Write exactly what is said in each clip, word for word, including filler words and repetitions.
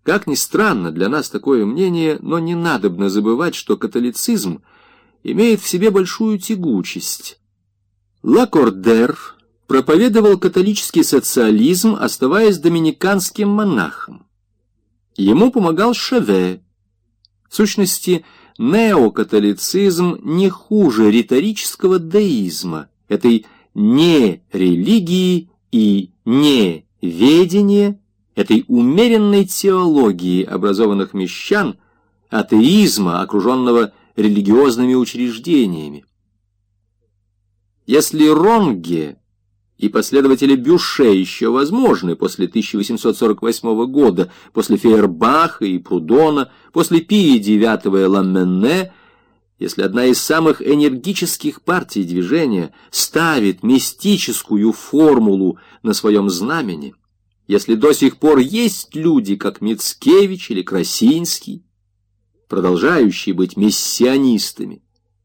Как ни странно для нас такое мнение, но не надобно забывать, что католицизм имеет в себе большую тягучесть. Лакордер проповедовал католический социализм, оставаясь доминиканским монахом. Ему помогал Шеве. В сущности, неокатолицизм не хуже риторического деизма, этой нерелигии и неведения, этой умеренной теологии образованных мещан, атеизма, окруженного религиозными учреждениями. Если Ронге и последователи Бюше еще возможны после тысяча восемьсот сорок восьмого года, после Фейербаха и Прудона, после Пия девятого и Ламенне, если одна из самых энергических партий движения ставит мистическую формулу на своем знамени, если до сих пор есть люди, как Мицкевич или Красинский, продолжающие быть миссионистами,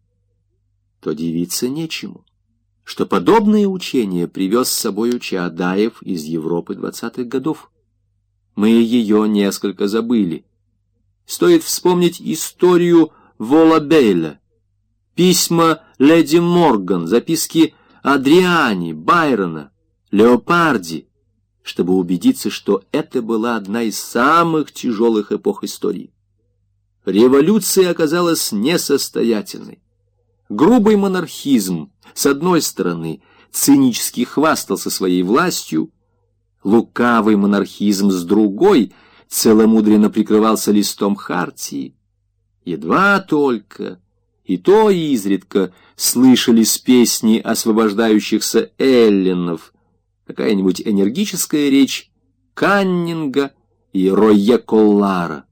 то дивиться нечему, что подобное учение привез с собою Чаадаев из Европы двадцатых годов. Мы ее несколько забыли. Стоит вспомнить историю Волабейля, письма леди Морган, записки Адриани, Байрона, Леопарди, чтобы убедиться, что это была одна из самых тяжелых эпох истории. Революция оказалась несостоятельной. Грубый монархизм, с одной стороны, цинически хвастался своей властью, лукавый монархизм, с другой, целомудренно прикрывался листом хартии. Едва только, и то изредка, слышались песни освобождающихся эллинов, какая-нибудь энергическая речь Каннинга и Ройе-Коллара.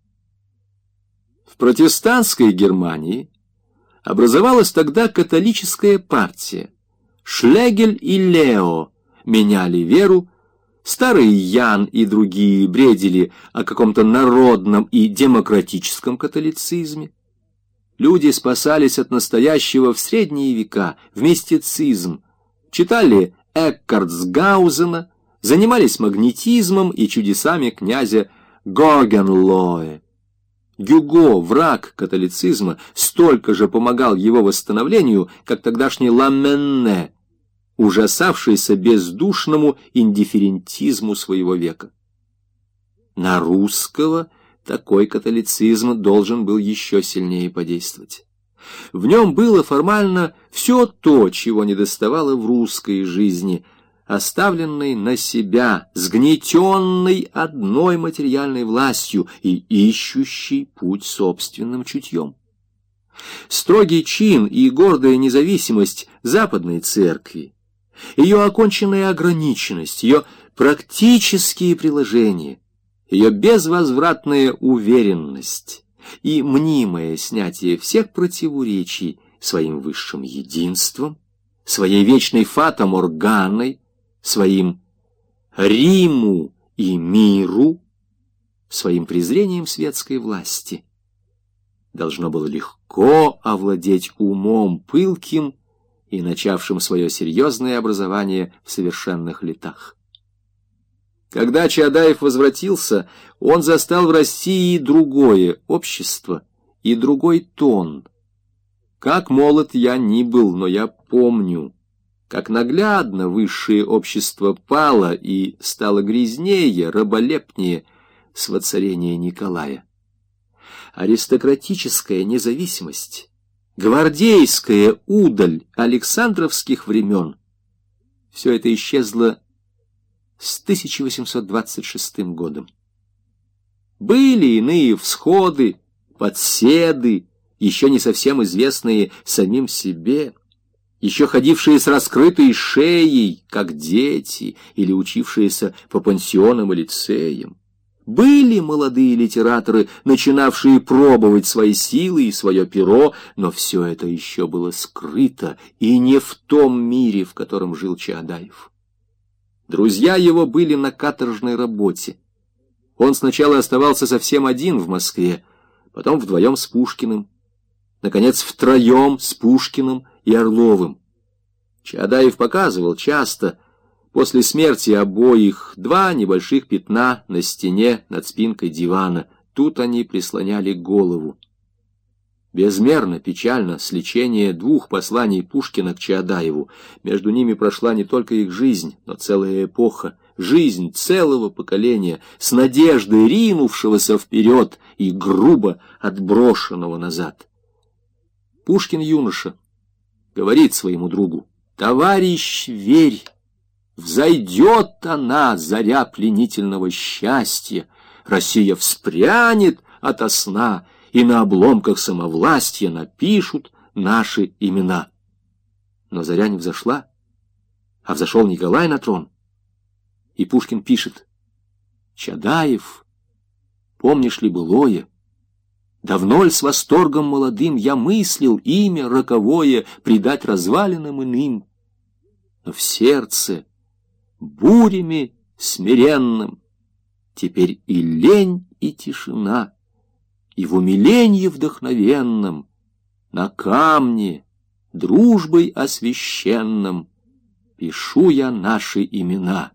В протестантской Германии образовалась тогда католическая партия. Шлегель и Лео меняли веру, старый Ян и другие бредили о каком-то народном и демократическом католицизме. Люди спасались от настоящего в средние века, в мистицизм, читали Эккартсгаузена, занимались магнетизмом и чудесами князя Гогенлоэ. Гюго, враг католицизма, столько же помогал его восстановлению, как тогдашний Ламенне, ужасавшийся бездушному индифферентизму своего века. На русского такой католицизм должен был еще сильнее подействовать. В нем было формально все то, чего недоставало в русской жизни, оставленной на себя, сгнетенной одной материальной властью и ищущей путь собственным чутьем. Строгий чин и гордая независимость Западной Церкви, ее оконченная ограниченность, ее практические приложения, ее безвозвратная уверенность и мнимое снятие всех противоречий своим высшим единством, своей вечной фата-морганой, своим Риму и миру, своим презрением светской власти, должно было легко овладеть умом пылким и начавшим свое серьезное образование в совершенных летах. Когда Чаадаев возвратился, он застал в России другое общество и другой тон. Как молод я ни был, но я помню, как наглядно высшее общество пало и стало грязнее, раболепнее с воцарения Николая. Аристократическая независимость, гвардейская удаль Александровских времен — все это исчезло с тысяча восемьсот двадцать шестым годом. Были иные всходы, подседы, еще не совсем известные самим себе, еще ходившие с раскрытой шеей, как дети, или учившиеся по пансионам и лицеям. Были молодые литераторы, начинавшие пробовать свои силы и свое перо, но все это еще было скрыто и не в том мире, в котором жил Чаадаев. Друзья его были на каторжной работе. Он сначала оставался совсем один в Москве, потом вдвоем с Пушкиным, наконец втроем с Пушкиным и Орловым. Чаадаев показывал часто, После смерти обоих два небольших пятна на стене над спинкой дивана. Тут они прислоняли голову. Безмерно печально сличение двух посланий Пушкина к Чаадаеву. Между ними прошла не только их жизнь, но целая эпоха, жизнь целого поколения, с надеждой ринувшегося вперед и грубо отброшенного назад. Пушкин юноша говорит своему другу: «Товарищ, верь! Взойдет она, заря пленительного счастья, Россия вспрянет ото сна, и на обломках самовластья напишут наши имена». Но заря не взошла, а взошел Николай на трон. И Пушкин пишет: «Чаадаев, помнишь ли былое? Давно ль с восторгом молодым я мыслил имя роковое предать развалинам иным? Но в сердце бурями смиренным теперь и лень, и тишина, и в умилении вдохновенном на камне дружбой освященном пишу я наши имена».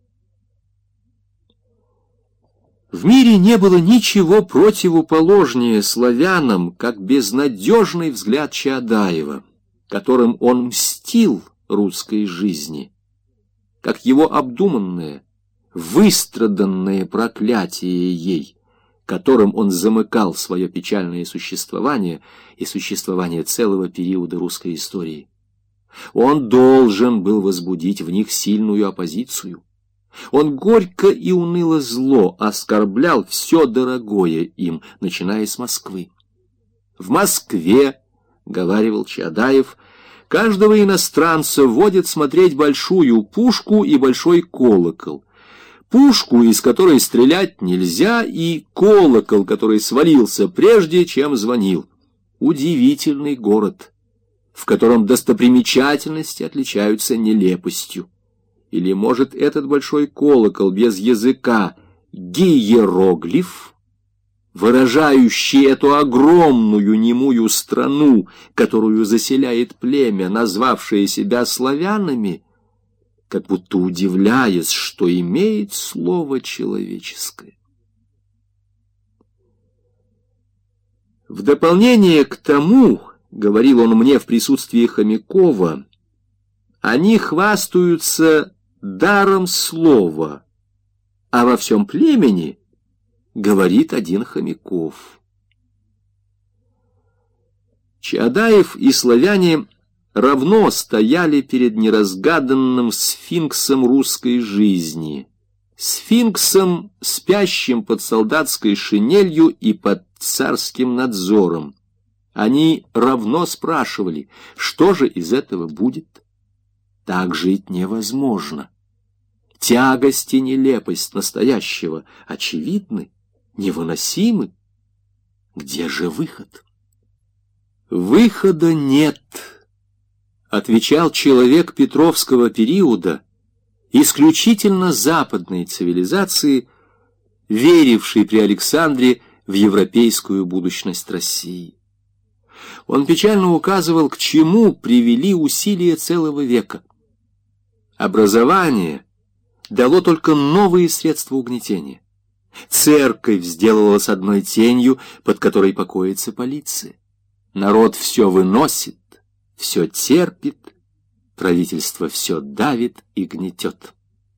В мире не было ничего противоположнее славянам, как безнадежный взгляд Чаадаева, которым он мстил русской жизни, как его обдуманное, выстраданное проклятие ей, которым он замыкал свое печальное существование и существование целого периода русской истории. Он должен был возбудить в них сильную оппозицию. Он горько и уныло зло оскорблял все дорогое им, начиная с Москвы. В Москве, — говаривал Чаадаев, — каждого иностранца вводят смотреть большую пушку и большой колокол. Пушку, из которой стрелять нельзя, и колокол, который свалился прежде, чем звонил. Удивительный город, в котором достопримечательности отличаются нелепостью. Или, может, этот большой колокол без языка — гиероглиф, выражающий эту огромную немую страну, которую заселяет племя, назвавшее себя славянами, как будто удивляясь, что имеет слово человеческое. В дополнение к тому, — говорил он мне в присутствии Хомякова, — они хвастаются даром слова, а во всем племени говорит один Хомяков. Чаадаев и славяне равно стояли перед неразгаданным сфинксом русской жизни, сфинксом, спящим под солдатской шинелью и под царским надзором. Они равно спрашивали, что же из этого будет. Так жить невозможно. Тягость и нелепость настоящего очевидны, невыносимы. Где же выход? Выхода нет, отвечал человек петровского периода, исключительно западной цивилизации, веривший при Александре в европейскую будущность России. Он печально указывал, к чему привели усилия целого века. Образование дало только новые средства угнетения. Церковь сделалась одной тенью, под которой покоится полиция. Народ все выносит, все терпит, правительство все давит и гнетет.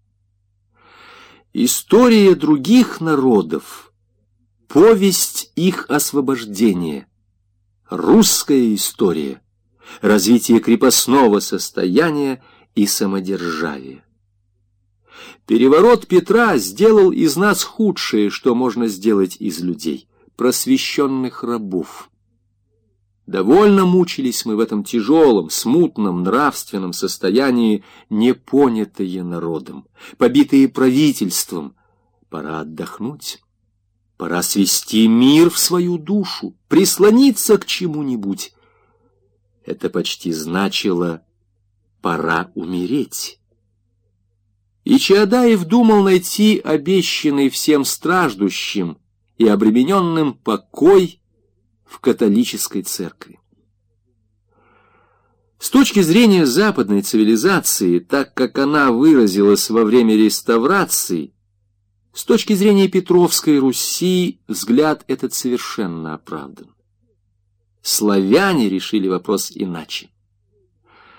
История других народов — повесть их освобождения. Русская история — развитие крепостного состояния и самодержавия. Переворот Петра сделал из нас худшее, что можно сделать из людей — просвещенных рабов. Довольно мучились мы в этом тяжелом, смутном, нравственном состоянии, непонятые народом, побитые правительством. Пора отдохнуть, пора свести мир в свою душу, прислониться к чему-нибудь. Это почти значило «пора умереть». И Чаадаев думал найти обещанный всем страждущим и обремененным покой в католической церкви. С точки зрения западной цивилизации, так как она выразилась во время реставрации, с точки зрения Петровской Руси, взгляд этот совершенно оправдан. Славяне решили вопрос иначе.